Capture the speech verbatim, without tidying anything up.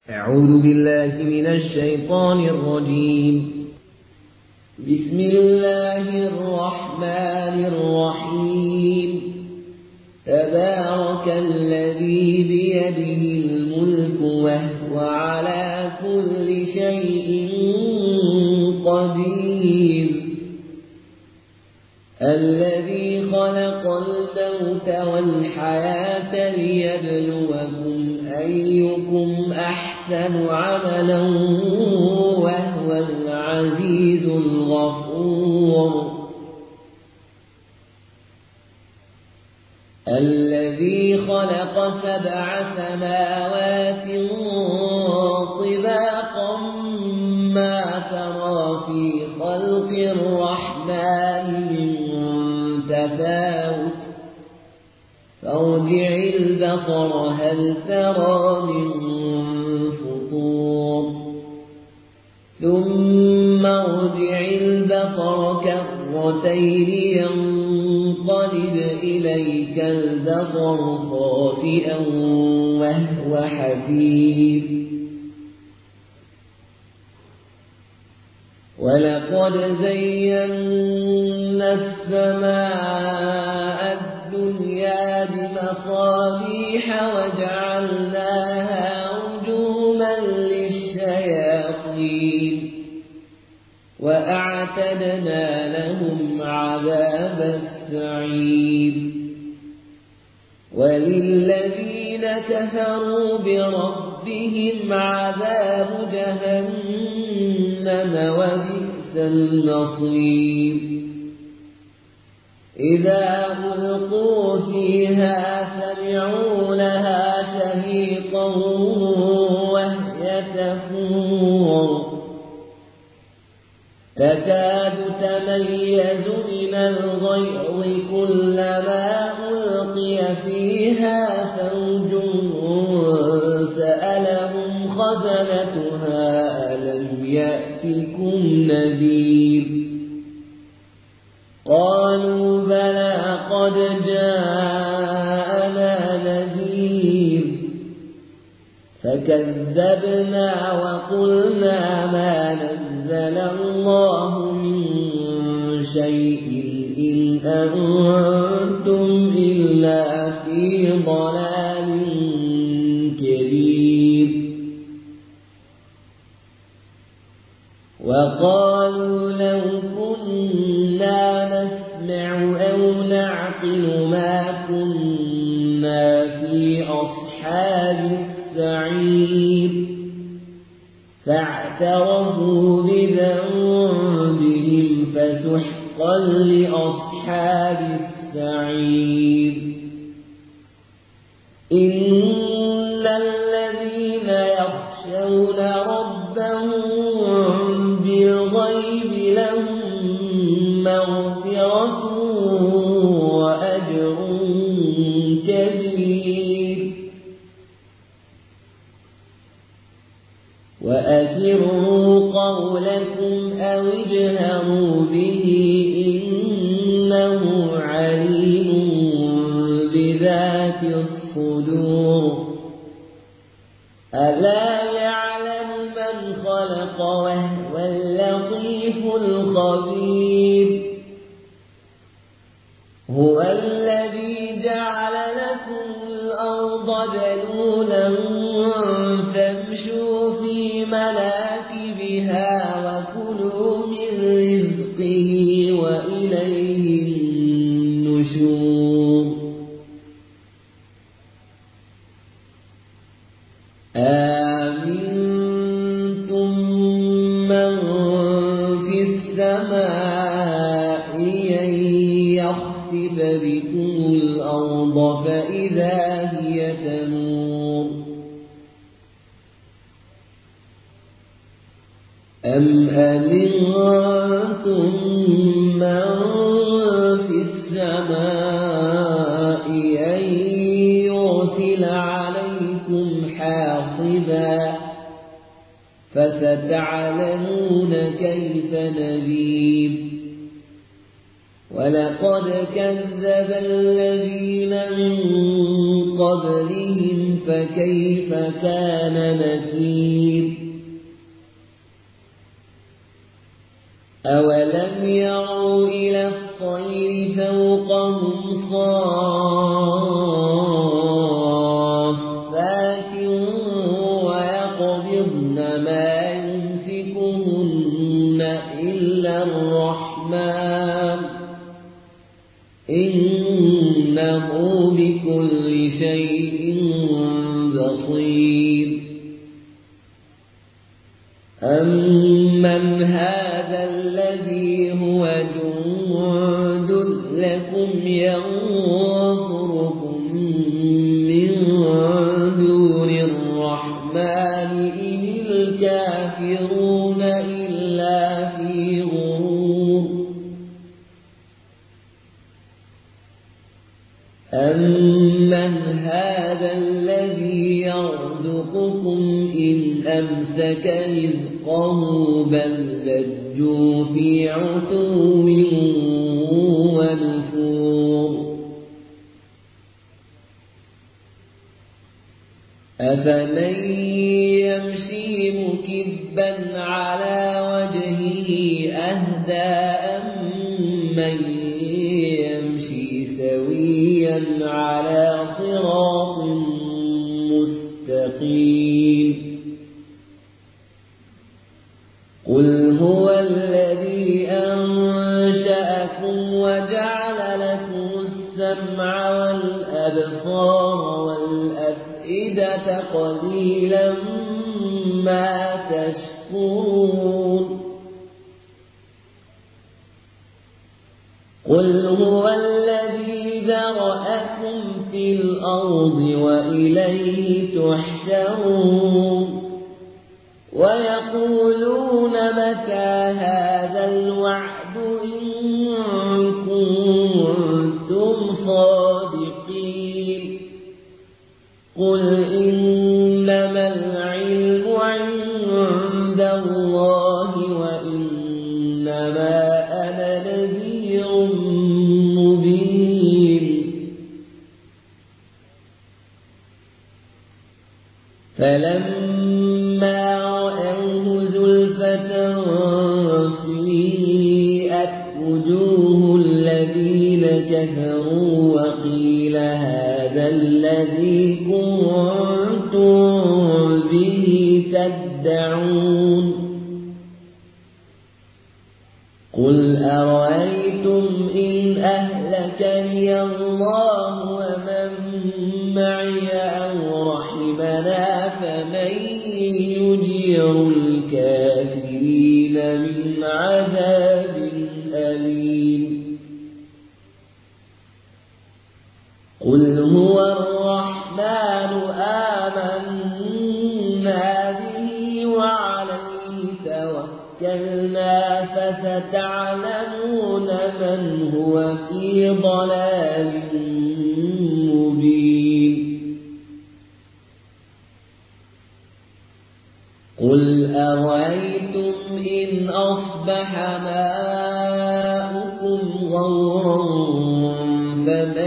أعوذ بالله من الشيطان الرجيم. بسم الله الرحمن الرحيم. تبارك الذي بيده الملك وهو على كل شيء قدير. الذي خلق الموت والحياة ليبلوكم أيكم أحسن عملا وهو العزيز الغفور. الذي خلق سبع سماوات طباقا ما ترى في خلق الرحمن من تفاوت فارجع البصر هل ترى من فطور ثم ارجع البصر كرتين ينقلب إليك البصر خاسئا وهو حسير. ولقد زينا السماء الدنيا بمصابيح وجعلناها رجوما للشياطين وأعتدنا لهم عذاب السعير. وللذين كفروا بربهم عذاب جهنم وبئس المصير. إذا ألقوا فيها سمعوا لها شهيقا وهي تفور تكاد تميز من الغيظ كلما ألقي فيها فوج سألهم خزنتها ألم يأتكم نذير. قالوا بلى قد جاءنا نذير فكذبنا وقلنا ما نزل الله من شيء إن أنتم إلا في ضلال كبير. وقالوا لو كنا نسمع أو نعقل ما كنا في أصحاب السعير فاعترفوا بذنبهم فسحقا لأصحاب السعير. إن الذين يخشون ربهم بالغيب لهم مغفرة وأجر كبير. وأسروا قولكم أو اجهروا به إنه عليم بذات الصدور. ألا يعلم من خلق وهو اللطيف الخبير. هو الذي جعل لكم الأرض ذلولا فامشوا في مناكبها وكلوا من رزقه وإليه النشور. آمنتم من في السماء أن يخسف بكم الأرض فإذا هي تمور أم أمنتم من في السماء أن يرسل عليكم حاصبا فستعلمون كيف نذير. ولقد كذب الذين من قبلهم فكيف كان نكير أولم يروا إلى الطير فوقهم صافات ويقبضن ما يمسكهن إلا الرحمن إنه بكل شيء بصير أمن هذا الذي هو جند لكم ينصركم من دون الرحمن إن الكافرون إلا في غرور أمن هذا الذي يرزقكم إن أمسك رزقه بل لجوا في عتو ونفور أفمن يمشي مكبا على وجهه أهدى أمن يمشي سويا على صراط مستقيم قل هو الذي أنشأكم وجعل لكم السمع والأبصار والأفئدة قليلا ما تشكرون قل هو الذي ذرأكم في الأرض وإليه تحشرون ويقولون متى هذا الوعد إن كنتم صادقين قل إنما العلم عند الله وإنما أنا نذير مبين فلما رأوه زلفة سيئت وجوه الذين كفروا وقيل هذا الذي كنتم به تدعون قل أرأيتم إن أهلكني الله ومن معي أو رحمنا فمن يجير الكافرين من عذاب أليم قل هو الرحمن آمنا به وعليه توكلنا فستعلمون من هو في ضلال مبين قل أرأيتم إن أصبح ماؤكم غورا فمن